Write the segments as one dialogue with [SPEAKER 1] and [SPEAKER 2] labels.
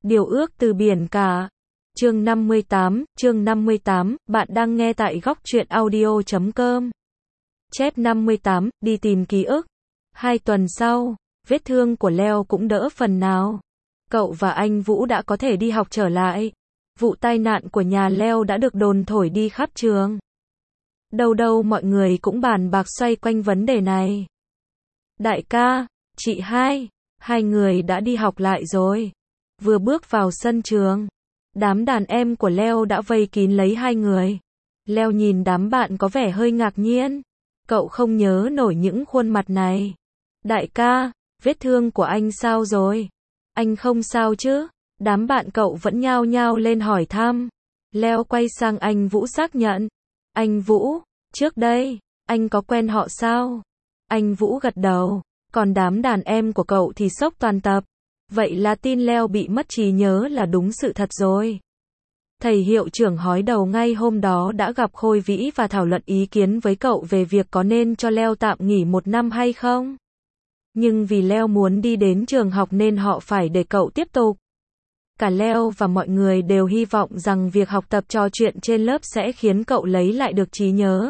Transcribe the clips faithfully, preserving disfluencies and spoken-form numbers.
[SPEAKER 1] Điều ước từ biển cả. Chương năm mươi tám, chương năm mươi tám, bạn đang nghe tại góc truyện audio chấm com. Chép năm mươi tám, đi tìm ký ức. Hai tuần sau, vết thương của Leo cũng đỡ phần nào. Cậu và anh Vũ đã có thể đi học trở lại. Vụ tai nạn của nhà Leo đã được đồn thổi đi khắp trường. Đâu đâu mọi người cũng bàn bạc xoay quanh vấn đề này. Đại ca, chị hai, hai người đã đi học lại rồi. Vừa bước vào sân trường, đám đàn em của Leo đã vây kín lấy hai người. Leo nhìn đám bạn có vẻ hơi ngạc nhiên. Cậu không nhớ nổi những khuôn mặt này. Đại ca, vết thương của anh sao rồi? Anh không sao chứ? Đám bạn cậu vẫn nhao nhao lên hỏi thăm. Leo quay sang anh Vũ xác nhận. Anh Vũ, trước đây, anh có quen họ sao? Anh Vũ gật đầu. Còn đám đàn em của cậu thì sốc toàn tập. Vậy là tin Leo bị mất trí nhớ là đúng sự thật rồi. Thầy hiệu trưởng hói đầu ngay hôm đó đã gặp Khôi Vĩ và thảo luận ý kiến với cậu về việc có nên cho Leo tạm nghỉ một năm hay không. Nhưng vì Leo muốn đi đến trường học nên họ phải để cậu tiếp tục. Cả Leo và mọi người đều hy vọng rằng việc học tập trò chuyện trên lớp sẽ khiến cậu lấy lại được trí nhớ.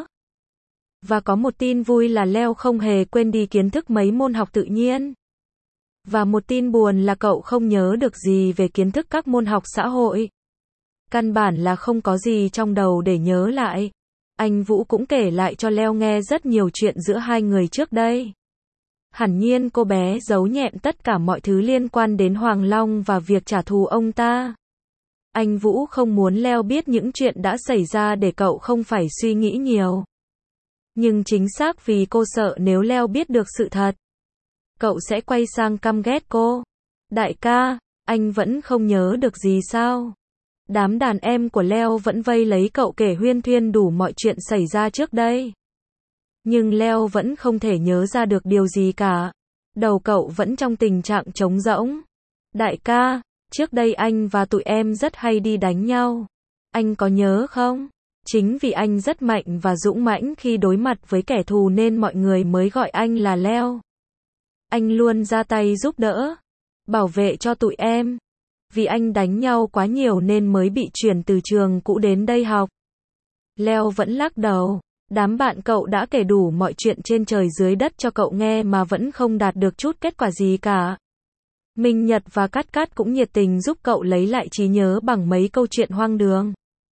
[SPEAKER 1] Và có một tin vui là Leo không hề quên đi kiến thức mấy môn học tự nhiên. Và một tin buồn là cậu không nhớ được gì về kiến thức các môn học xã hội. Căn bản là không có gì trong đầu để nhớ lại. Anh Vũ cũng kể lại cho Leo nghe rất nhiều chuyện giữa hai người trước đây. Hẳn nhiên cô bé giấu nhẹm tất cả mọi thứ liên quan đến Hoàng Long và việc trả thù ông ta. Anh Vũ không muốn Leo biết những chuyện đã xảy ra để cậu không phải suy nghĩ nhiều. Nhưng chính xác vì cô sợ nếu Leo biết được sự thật, cậu sẽ quay sang căm ghét cô. Đại ca, anh vẫn không nhớ được gì sao? Đám đàn em của Leo vẫn vây lấy cậu kể huyên thuyên đủ mọi chuyện xảy ra trước đây. Nhưng Leo vẫn không thể nhớ ra được điều gì cả. Đầu cậu vẫn trong tình trạng trống rỗng. Đại ca, trước đây anh và tụi em rất hay đi đánh nhau. Anh có nhớ không? Chính vì anh rất mạnh và dũng mãnh khi đối mặt với kẻ thù nên mọi người mới gọi anh là Leo. Anh luôn ra tay giúp đỡ, bảo vệ cho tụi em. Vì anh đánh nhau quá nhiều nên mới bị chuyển từ trường cũ đến đây học. Leo vẫn lắc đầu. Đám bạn cậu đã kể đủ mọi chuyện trên trời dưới đất cho cậu nghe mà vẫn không đạt được chút kết quả gì cả. Minh Nhật và Cát Cát cũng nhiệt tình giúp cậu lấy lại trí nhớ bằng mấy câu chuyện hoang đường.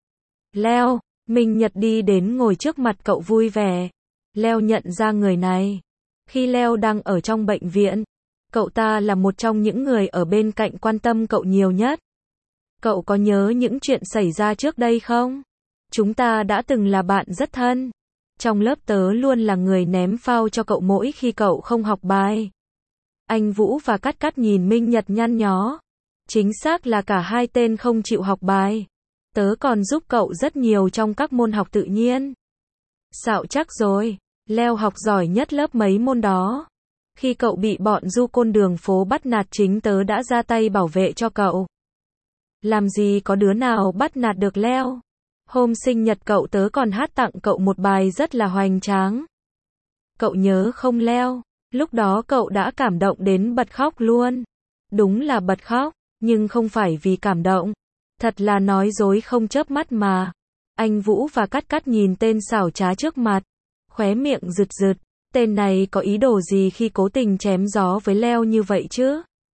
[SPEAKER 1] Leo, Minh Nhật đi đến ngồi trước mặt cậu vui vẻ. Leo nhận ra người này. Khi Leo đang ở trong bệnh viện, cậu ta là một trong những người ở bên cạnh quan tâm cậu nhiều nhất. Cậu có nhớ những chuyện xảy ra trước đây không? Chúng ta đã từng là bạn rất thân. Trong lớp tớ luôn là người ném phao cho cậu mỗi khi cậu không học bài. Anh Vũ và Cát Cát nhìn Minh Nhật nhăn nhó. Chính xác là cả hai tên không chịu học bài. Tớ còn giúp cậu rất nhiều trong các môn học tự nhiên. Xạo chắc rồi. Leo học giỏi nhất lớp mấy môn đó. Khi cậu bị bọn du côn đường phố bắt nạt chính tớ đã ra tay bảo vệ cho cậu. Làm gì có đứa nào bắt nạt được Leo. Hôm sinh nhật cậu tớ còn hát tặng cậu một bài rất là hoành tráng. Cậu nhớ không Leo? Lúc đó cậu đã cảm động đến bật khóc luôn. Đúng là bật khóc, nhưng không phải vì cảm động. Thật là nói dối không chớp mắt mà. Anh Vũ và Cát Cát nhìn tên xảo trá trước mặt. Khóe miệng rực rực. Tên này có ý đồ gì khi cố tình chém gió với Leo như vậy chứ?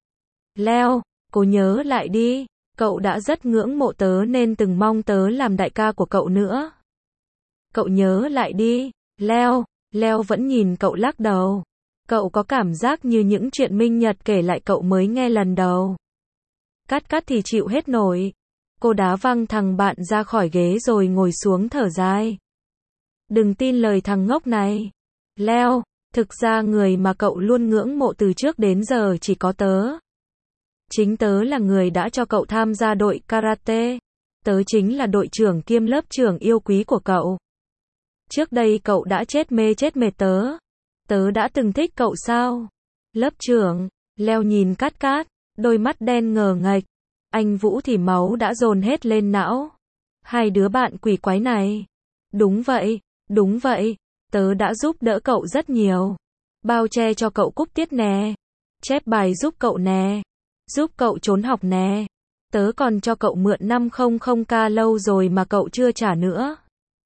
[SPEAKER 1] Leo, cô nhớ lại đi. Cậu đã rất ngưỡng mộ tớ nên từng mong tớ làm đại ca của cậu nữa. Cậu nhớ lại đi. Leo, Leo vẫn nhìn cậu lắc đầu. Cậu có cảm giác như những chuyện Minh Nhật kể lại cậu mới nghe lần đầu. Cát Cát thì chịu hết nổi. Cô đá văng thằng bạn ra khỏi ghế rồi ngồi xuống thở dài. Đừng tin lời thằng ngốc này. Leo, thực ra người mà cậu luôn ngưỡng mộ từ trước đến giờ chỉ có tớ. Chính tớ là người đã cho cậu tham gia đội karate. Tớ chính là đội trưởng kiêm lớp trưởng yêu quý của cậu. Trước đây cậu đã chết mê chết mệt tớ. Tớ đã từng thích cậu sao? Lớp trưởng, Leo nhìn Cát Cát, đôi mắt đen ngờ nghệch. Anh Vũ thì máu đã dồn hết lên não. Hai đứa bạn quỷ quái này. Đúng vậy, đúng vậy. Tớ đã giúp đỡ cậu rất nhiều. Bao che cho cậu cúp tiết nè. Chép bài giúp cậu nè. Giúp cậu trốn học nè. Tớ còn cho cậu mượn năm trăm k lâu rồi mà cậu chưa trả nữa.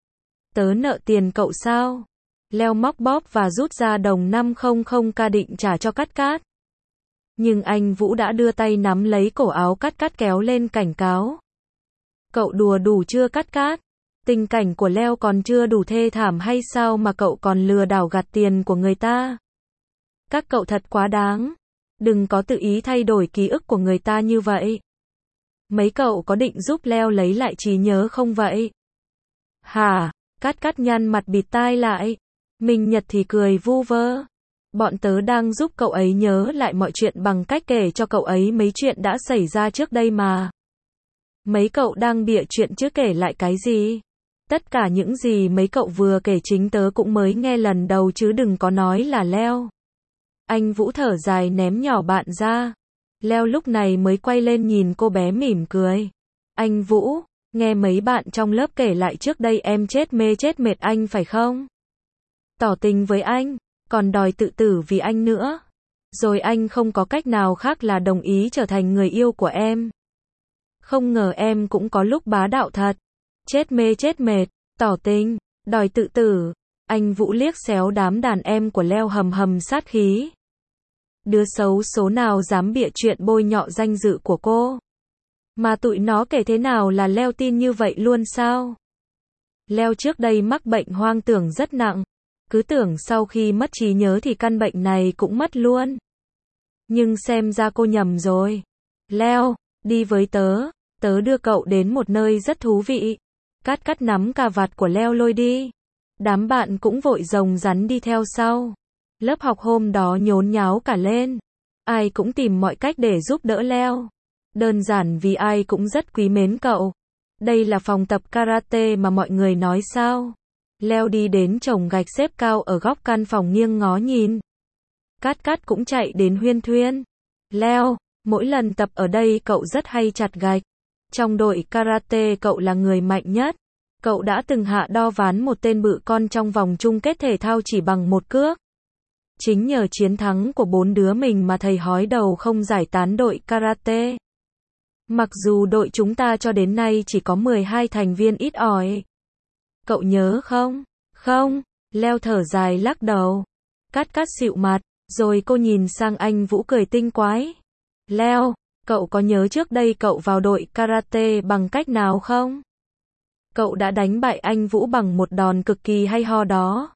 [SPEAKER 1] Tớ nợ tiền cậu sao? Leo móc bóp và rút ra đồng năm trăm k định trả cho Cát Cát. Nhưng anh Vũ đã đưa tay nắm lấy cổ áo Cát Cát kéo lên cảnh cáo. Cậu đùa đủ chưa Cát Cát? Tình cảnh của Leo còn chưa đủ thê thảm hay sao mà cậu còn lừa đảo gạt tiền của người ta? Các cậu thật quá đáng. Đừng có tự ý thay đổi ký ức của người ta như vậy. Mấy cậu có định giúp Leo lấy lại trí nhớ không vậy? Hả? Cát Cát nhăn mặt bịt tai lại. Minh Nhật thì cười vu vơ. Bọn tớ đang giúp cậu ấy nhớ lại mọi chuyện bằng cách kể cho cậu ấy mấy chuyện đã xảy ra trước đây mà. Mấy cậu đang bịa chuyện chứ kể lại cái gì? Tất cả những gì mấy cậu vừa kể chính tớ cũng mới nghe lần đầu chứ đừng có nói là Leo. Anh Vũ thở dài ném nhỏ bạn ra. Leo lúc này mới quay lên nhìn cô bé mỉm cười. Anh Vũ, nghe mấy bạn trong lớp kể lại trước đây em chết mê chết mệt anh phải không? Tỏ tình với anh, còn đòi tự tử vì anh nữa. Rồi anh không có cách nào khác là đồng ý trở thành người yêu của em. Không ngờ em cũng có lúc bá đạo thật. Chết mê chết mệt, tỏ tình, đòi tự tử. Anh Vũ liếc xéo đám đàn em của Leo hầm hầm sát khí. Đứa xấu số nào dám bịa chuyện bôi nhọ danh dự của cô? Mà tụi nó kể thế nào là Leo tin như vậy luôn sao? Leo trước đây mắc bệnh hoang tưởng rất nặng. Cứ tưởng sau khi mất trí nhớ thì căn bệnh này cũng mất luôn. Nhưng xem ra cô nhầm rồi. Leo, đi với tớ. Tớ đưa cậu đến một nơi rất thú vị. Cát Cát nắm cà vạt của Leo lôi đi. Đám bạn cũng vội rồng rắn đi theo sau. Lớp học hôm đó nhốn nháo cả lên. Ai cũng tìm mọi cách để giúp đỡ Leo. Đơn giản vì ai cũng rất quý mến cậu. Đây là phòng tập karate mà mọi người nói sao? Leo đi đến chồng gạch xếp cao ở góc căn phòng nghiêng ngó nhìn. Cát Cát cũng chạy đến huyên thuyên. Leo, mỗi lần tập ở đây cậu rất hay chặt gạch. Trong đội karate cậu là người mạnh nhất. Cậu đã từng hạ đo ván một tên bự con trong vòng chung kết thể thao chỉ bằng một cước. Chính nhờ chiến thắng của bốn đứa mình mà thầy hói đầu không giải tán đội karate. Mặc dù đội chúng ta cho đến nay chỉ có mười hai thành viên ít ỏi. Cậu nhớ không? Không, Leo thở dài lắc đầu. Cát Cát xịu mặt, rồi cô nhìn sang anh Vũ cười tinh quái. Leo, cậu có nhớ trước đây cậu vào đội karate bằng cách nào không? Cậu đã đánh bại anh Vũ bằng một đòn cực kỳ hay ho đó.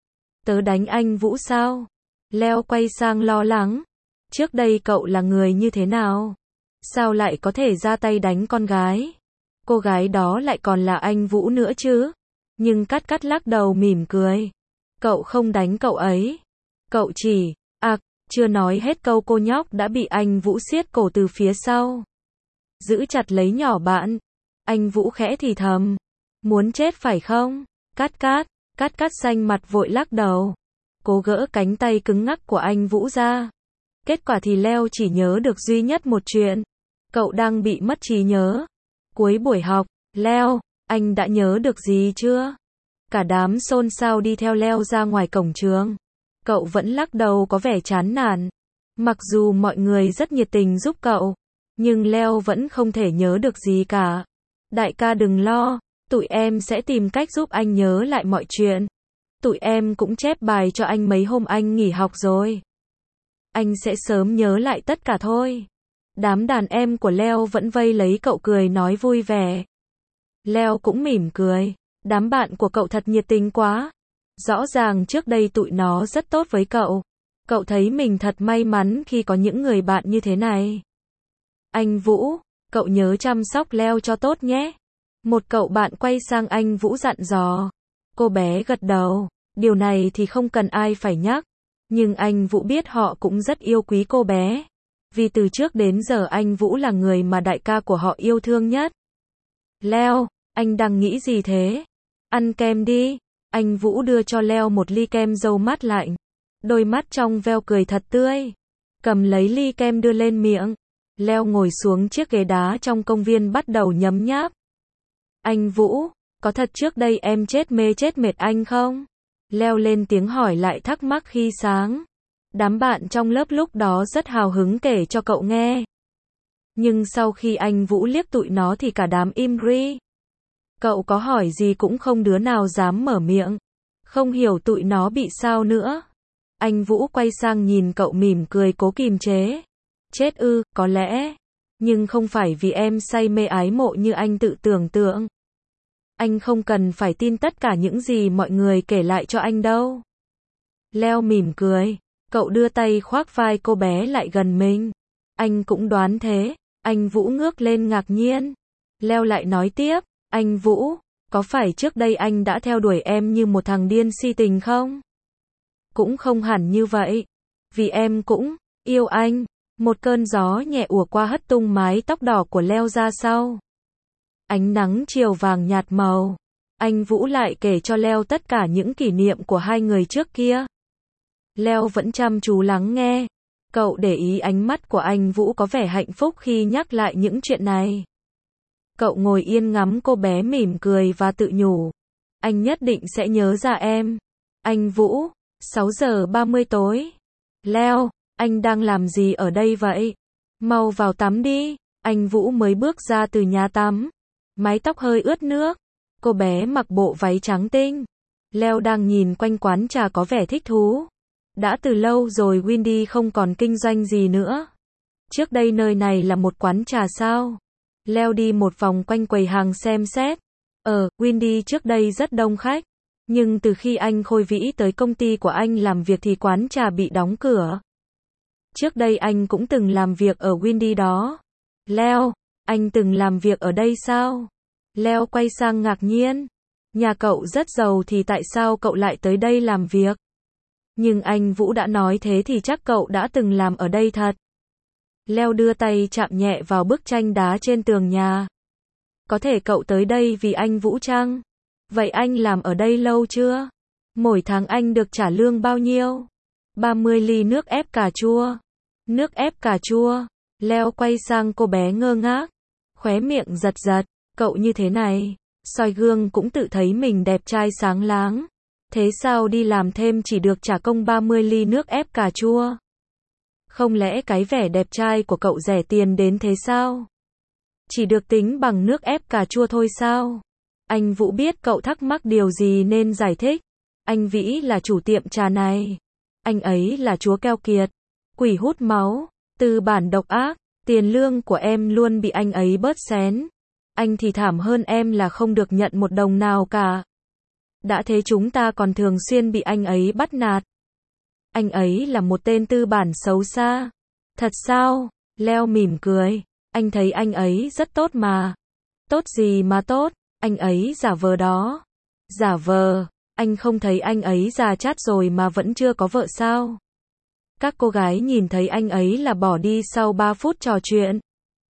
[SPEAKER 1] Tớ đánh anh Vũ sao? Leo quay sang lo lắng. Trước đây cậu là người như thế nào? Sao lại có thể ra tay đánh con gái? Cô gái đó lại còn là anh Vũ nữa chứ? Nhưng Cát Cát lắc đầu mỉm cười. Cậu không đánh cậu ấy. Cậu chỉ, à, chưa nói hết câu cô nhóc đã bị anh Vũ siết cổ từ phía sau. Giữ chặt lấy nhỏ bạn. Anh Vũ khẽ thì thầm. Muốn chết phải không? Cát Cát, Cát Cát xanh mặt vội lắc đầu. Cố gỡ cánh tay cứng ngắc của anh Vũ ra. Kết quả thì Leo chỉ nhớ được duy nhất một chuyện. Cậu đang bị mất trí nhớ. Cuối buổi học, Leo, anh đã nhớ được gì chưa? Cả đám xôn xao đi theo Leo ra ngoài cổng trường. Cậu vẫn lắc đầu có vẻ chán nản. Mặc dù mọi người rất nhiệt tình giúp cậu, nhưng Leo vẫn không thể nhớ được gì cả. Đại ca đừng lo, tụi em sẽ tìm cách giúp anh nhớ lại mọi chuyện. Tụi em cũng chép bài cho anh mấy hôm anh nghỉ học rồi. Anh sẽ sớm nhớ lại tất cả thôi. Đám đàn em của Leo vẫn vây lấy cậu cười nói vui vẻ. Leo cũng mỉm cười. Đám bạn của cậu thật nhiệt tình quá. Rõ ràng trước đây tụi nó rất tốt với cậu. Cậu thấy mình thật may mắn khi có những người bạn như thế này. Anh Vũ, cậu nhớ chăm sóc Leo cho tốt nhé. Một cậu bạn quay sang anh Vũ dặn dò. Cô bé gật đầu. Điều này thì không cần ai phải nhắc. Nhưng anh Vũ biết họ cũng rất yêu quý cô bé. Vì từ trước đến giờ anh Vũ là người mà đại ca của họ yêu thương nhất. Leo, anh đang nghĩ gì thế? Ăn kem đi. Anh Vũ đưa cho Leo một ly kem dâu mát lạnh. Đôi mắt trong veo cười thật tươi. Cầm lấy ly kem đưa lên miệng. Leo ngồi xuống chiếc ghế đá trong công viên bắt đầu nhấm nháp. Anh Vũ, có thật trước đây em chết mê chết mệt anh không? Leo lên tiếng hỏi lại thắc mắc khi sáng. Đám bạn trong lớp lúc đó rất hào hứng kể cho cậu nghe. Nhưng sau khi anh Vũ liếc tụi nó thì cả đám im ri. Cậu có hỏi gì cũng không đứa nào dám mở miệng. Không hiểu tụi nó bị sao nữa. Anh Vũ quay sang nhìn cậu mỉm cười cố kìm chế. Chết ư, có lẽ. Nhưng không phải vì em say mê ái mộ như anh tự tưởng tượng. Anh không cần phải tin tất cả những gì mọi người kể lại cho anh đâu. Leo mỉm cười. Cậu đưa tay khoác vai cô bé lại gần mình. Anh cũng đoán thế. Anh Vũ ngước lên ngạc nhiên. Leo lại nói tiếp. Anh Vũ, có phải trước đây anh đã theo đuổi em như một thằng điên si tình không? Cũng không hẳn như vậy. Vì em cũng yêu anh. Một cơn gió nhẹ ùa qua hất tung mái tóc đỏ của Leo ra sau. Ánh nắng chiều vàng nhạt màu. Anh Vũ lại kể cho Leo tất cả những kỷ niệm của hai người trước kia. Leo vẫn chăm chú lắng nghe. Cậu để ý ánh mắt của anh Vũ có vẻ hạnh phúc khi nhắc lại những chuyện này. Cậu ngồi yên ngắm cô bé mỉm cười và tự nhủ. Anh nhất định sẽ nhớ ra em. Anh Vũ, sáu giờ ba mươi tối. Leo, anh đang làm gì ở đây vậy? Mau vào tắm đi. Anh Vũ mới bước ra từ nhà tắm. Mái tóc hơi ướt nước. Cô bé mặc bộ váy trắng tinh. Leo đang nhìn quanh quán trà có vẻ thích thú. Đã từ lâu rồi Windy không còn kinh doanh gì nữa. Trước đây nơi này là một quán trà sao? Leo đi một vòng quanh quầy hàng xem xét. Ờ, Windy trước đây rất đông khách. Nhưng từ khi anh Khôi Vĩ tới công ty của anh làm việc thì quán trà bị đóng cửa. Trước đây anh cũng từng làm việc ở Windy đó. Leo, anh từng làm việc ở đây sao? Leo quay sang ngạc nhiên. Nhà cậu rất giàu thì tại sao cậu lại tới đây làm việc? Nhưng anh Vũ đã nói thế thì chắc cậu đã từng làm ở đây thật. Leo đưa tay chạm nhẹ vào bức tranh đá trên tường nhà. Có thể cậu tới đây vì anh Vũ chăng? Vậy anh làm ở đây lâu chưa? Mỗi tháng anh được trả lương bao nhiêu? ba mươi ly nước ép cà chua. Nước ép cà chua. Leo quay sang cô bé ngơ ngác. Khóe miệng giật giật. Cậu như thế này. Soi gương cũng tự thấy mình đẹp trai sáng láng. Thế sao đi làm thêm chỉ được trả công ba mươi ly nước ép cà chua? Không lẽ cái vẻ đẹp trai của cậu rẻ tiền đến thế sao? Chỉ được tính bằng nước ép cà chua thôi sao? Anh Vũ biết cậu thắc mắc điều gì nên giải thích. Anh Vĩ là chủ tiệm trà này. Anh ấy là chúa keo kiệt. Quỷ hút máu. Tư bản độc ác. Tiền lương của em luôn bị anh ấy bớt xén. Anh thì thảm hơn em là không được nhận một đồng nào cả. Đã thế chúng ta còn thường xuyên bị anh ấy bắt nạt. Anh ấy là một tên tư bản xấu xa. Thật sao? Leo mỉm cười. Anh thấy anh ấy rất tốt mà. Tốt gì mà tốt? Anh ấy giả vờ đó. Giả vờ? Anh không thấy anh ấy già chát rồi mà vẫn chưa có vợ sao? Các cô gái nhìn thấy anh ấy là bỏ đi sau ba phút trò chuyện.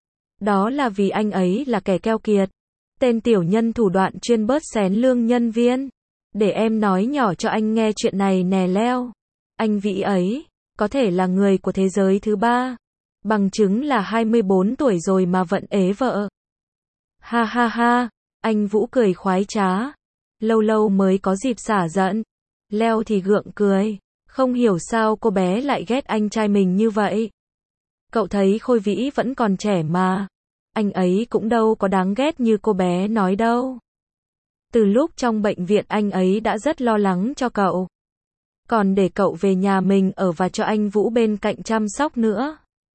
[SPEAKER 1] Đó là vì anh ấy là kẻ keo kiệt. Tên tiểu nhân thủ đoạn chuyên bớt xén lương nhân viên. Để em nói nhỏ cho anh nghe chuyện này nè Leo. Anh Vĩ ấy, có thể là người của thế giới thứ ba. Bằng chứng là hai mươi bốn tuổi rồi mà vẫn ế vợ. Ha ha ha, anh Vũ cười khoái trá. Lâu lâu mới có dịp xả giận. Leo thì gượng cười. Không hiểu sao cô bé lại ghét anh trai mình như vậy. Cậu thấy Khôi Vĩ vẫn còn trẻ mà. Anh ấy cũng đâu có đáng ghét như cô bé nói đâu. Từ lúc trong bệnh viện anh ấy đã rất lo lắng cho cậu. Còn để cậu về nhà mình ở và cho anh Vũ bên cạnh chăm sóc nữa.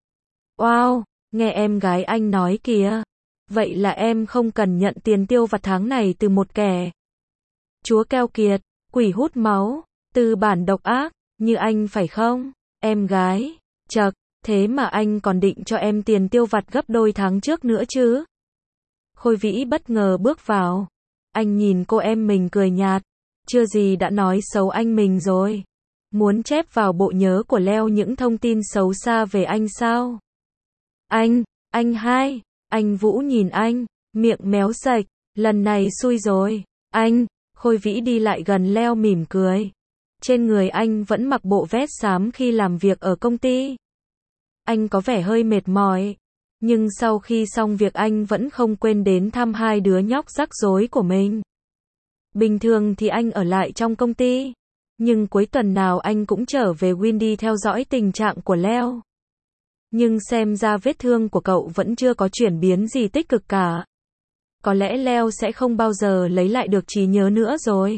[SPEAKER 1] Wow, nghe em gái anh nói kìa. Vậy là em không cần nhận tiền tiêu vặt tháng này từ một kẻ chúa keo kiệt, quỷ hút máu, tư bản độc ác, như anh phải không? Em gái, chậc, thế mà anh còn định cho em tiền tiêu vặt gấp đôi tháng trước nữa chứ? Khôi Vĩ bất ngờ bước vào. Anh nhìn cô em mình cười nhạt. Chưa gì đã nói xấu anh mình rồi. Muốn chép vào bộ nhớ của Leo những thông tin xấu xa về anh sao? Anh, anh hai, anh Vũ nhìn anh, miệng méo sạch, lần này xui rồi. Anh, Khôi Vĩ đi lại gần Leo mỉm cười. Trên người anh vẫn mặc bộ vest xám khi làm việc ở công ty. Anh có vẻ hơi mệt mỏi. Nhưng sau khi xong việc anh vẫn không quên đến thăm hai đứa nhóc rắc rối của mình. Bình thường thì anh ở lại trong công ty. Nhưng cuối tuần nào anh cũng trở về Windy theo dõi tình trạng của Leo. Nhưng xem ra vết thương của cậu vẫn chưa có chuyển biến gì tích cực cả. Có lẽ Leo sẽ không bao giờ lấy lại được trí nhớ nữa rồi.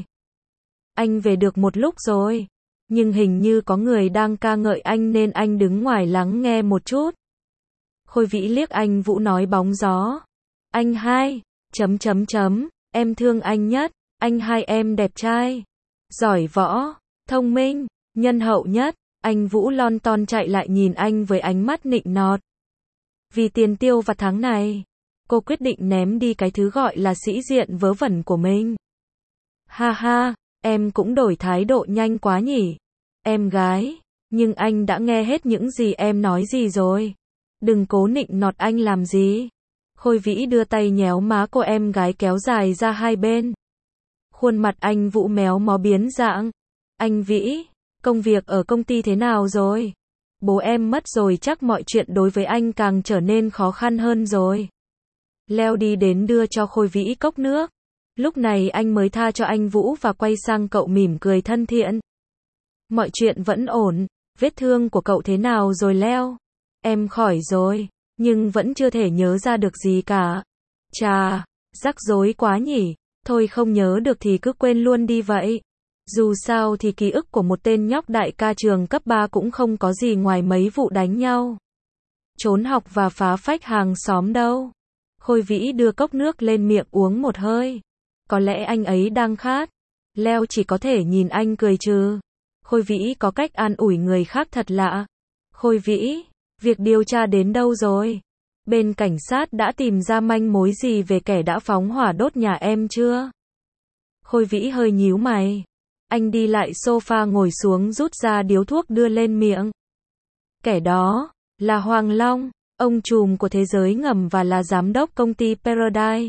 [SPEAKER 1] Anh về được một lúc rồi. Nhưng hình như có người đang ca ngợi anh nên anh đứng ngoài lắng nghe một chút. Khôi Vĩ liếc anh Vũ nói bóng gió. Anh hai, chấm chấm chấm, em thương anh nhất, anh hai em đẹp trai, giỏi võ, thông minh, nhân hậu nhất. Anh Vũ lon ton chạy lại nhìn anh với ánh mắt nịnh nọt. Vì tiền tiêu vặt tháng này, cô quyết định ném đi cái thứ gọi là sĩ diện vớ vẩn của mình. Ha ha, em cũng đổi thái độ nhanh quá nhỉ, em gái, nhưng anh đã nghe hết những gì em nói gì rồi. Đừng cố nịnh nọt anh làm gì. Khôi Vĩ đưa tay nhéo má cô em gái kéo dài ra hai bên. Khuôn mặt anh Vũ méo mó biến dạng. Anh Vĩ, công việc ở công ty thế nào rồi? Bố em mất rồi chắc mọi chuyện đối với anh càng trở nên khó khăn hơn rồi. Leo đi đến đưa cho Khôi Vĩ cốc nước. Lúc này anh mới tha cho anh Vũ và quay sang cậu mỉm cười thân thiện. Mọi chuyện vẫn ổn, vết thương của cậu thế nào rồi Leo? Em khỏi rồi, nhưng vẫn chưa thể nhớ ra được gì cả. Chà, rắc rối quá nhỉ, thôi không nhớ được thì cứ quên luôn đi vậy. Dù sao thì ký ức của một tên nhóc đại ca trường cấp ba cũng không có gì ngoài mấy vụ đánh nhau, trốn học và phá phách hàng xóm đâu. Khôi Vĩ đưa cốc nước lên miệng uống một hơi. Có lẽ anh ấy đang khát. Leo chỉ có thể nhìn anh cười trừ. Khôi Vĩ có cách an ủi người khác thật lạ. Khôi Vĩ, việc điều tra đến đâu rồi? Bên cảnh sát đã tìm ra manh mối gì về kẻ đã phóng hỏa đốt nhà em chưa? Khôi Vĩ hơi nhíu mày. Anh đi lại sofa ngồi xuống rút ra điếu thuốc đưa lên miệng. Kẻ đó là Hoàng Long, ông trùm của thế giới ngầm và là giám đốc công ty Paradise.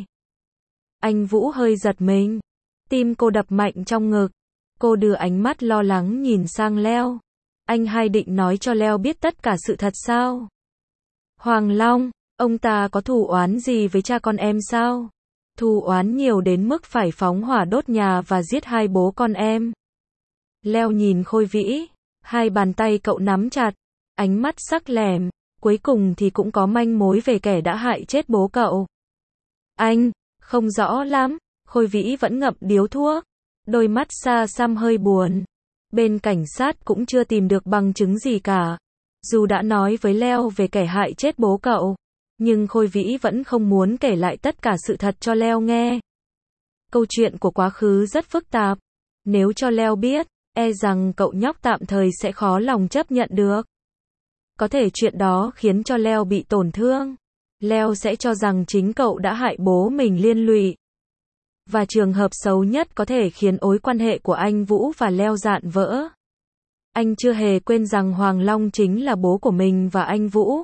[SPEAKER 1] Anh Vũ hơi giật mình. Tim cô đập mạnh trong ngực. Cô đưa ánh mắt lo lắng nhìn sang Leo. Anh hai định nói cho Leo biết tất cả sự thật sao? Hoàng Long, ông ta có thù oán gì với cha con em sao? Thù oán nhiều đến mức phải phóng hỏa đốt nhà và giết hai bố con em. Leo nhìn Khôi Vĩ, hai bàn tay cậu nắm chặt, ánh mắt sắc lẻm, cuối cùng thì cũng có manh mối về kẻ đã hại chết bố cậu. Anh, không rõ lắm, Khôi Vĩ vẫn ngậm điếu thuốc, đôi mắt xa xăm hơi buồn. Bên cảnh sát cũng chưa tìm được bằng chứng gì cả. Dù đã nói với Leo về kẻ hại chết bố cậu, nhưng Khôi Vĩ vẫn không muốn kể lại tất cả sự thật cho Leo nghe. Câu chuyện của quá khứ rất phức tạp. Nếu cho Leo biết, e rằng cậu nhóc tạm thời sẽ khó lòng chấp nhận được. Có thể chuyện đó khiến cho Leo bị tổn thương. Leo sẽ cho rằng chính cậu đã hại bố mình liên lụy. Và trường hợp xấu nhất có thể khiến mối quan hệ của anh Vũ và Leo rạn vỡ. Anh chưa hề quên rằng Hoàng Long chính là bố của mình và anh Vũ.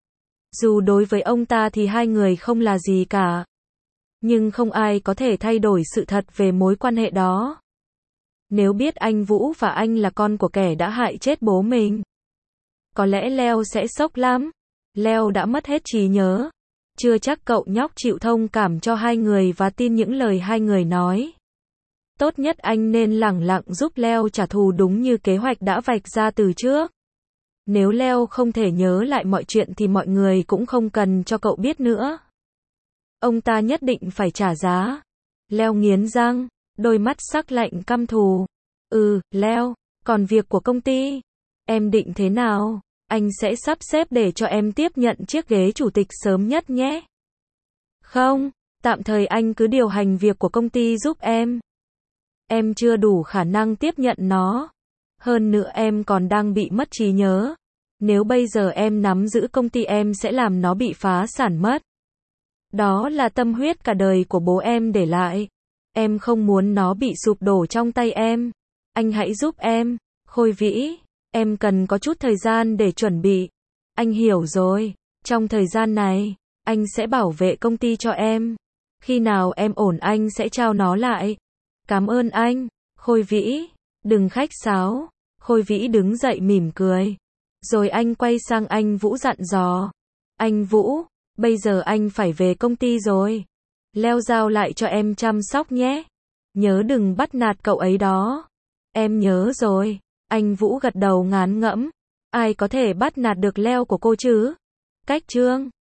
[SPEAKER 1] Dù đối với ông ta thì hai người không là gì cả. Nhưng không ai có thể thay đổi sự thật về mối quan hệ đó. Nếu biết anh Vũ và anh là con của kẻ đã hại chết bố mình, có lẽ Leo sẽ sốc lắm. Leo đã mất hết trí nhớ. Chưa chắc cậu nhóc chịu thông cảm cho hai người và tin những lời hai người nói. Tốt nhất anh nên lẳng lặng giúp Leo trả thù đúng như kế hoạch đã vạch ra từ trước. Nếu Leo không thể nhớ lại mọi chuyện thì mọi người cũng không cần cho cậu biết nữa. Ông ta nhất định phải trả giá. Leo nghiến răng, đôi mắt sắc lạnh căm thù. Ừ, Leo, còn việc của công ty, em định thế nào? Anh sẽ sắp xếp để cho em tiếp nhận chiếc ghế chủ tịch sớm nhất nhé. Không, tạm thời anh cứ điều hành việc của công ty giúp em. Em chưa đủ khả năng tiếp nhận nó. Hơn nữa em còn đang bị mất trí nhớ. Nếu bây giờ em nắm giữ công ty em sẽ làm nó bị phá sản mất. Đó là tâm huyết cả đời của bố em để lại. Em không muốn nó bị sụp đổ trong tay em. Anh hãy giúp em, Khôi Vĩ. Em cần có chút thời gian để chuẩn bị. Anh hiểu rồi. Trong thời gian này, anh sẽ bảo vệ công ty cho em. Khi nào em ổn anh sẽ trao nó lại. Cảm ơn anh, Khôi Vĩ. Đừng khách sáo. Khôi Vĩ đứng dậy mỉm cười. Rồi anh quay sang anh Vũ dặn dò. Anh Vũ, bây giờ anh phải về công ty rồi. Leo giao lại cho em chăm sóc nhé. Nhớ đừng bắt nạt cậu ấy đó. Em nhớ rồi. Anh Vũ gật đầu ngán ngẫm. Ai có thể bắt nạt được Leo của cô chứ? Cách chương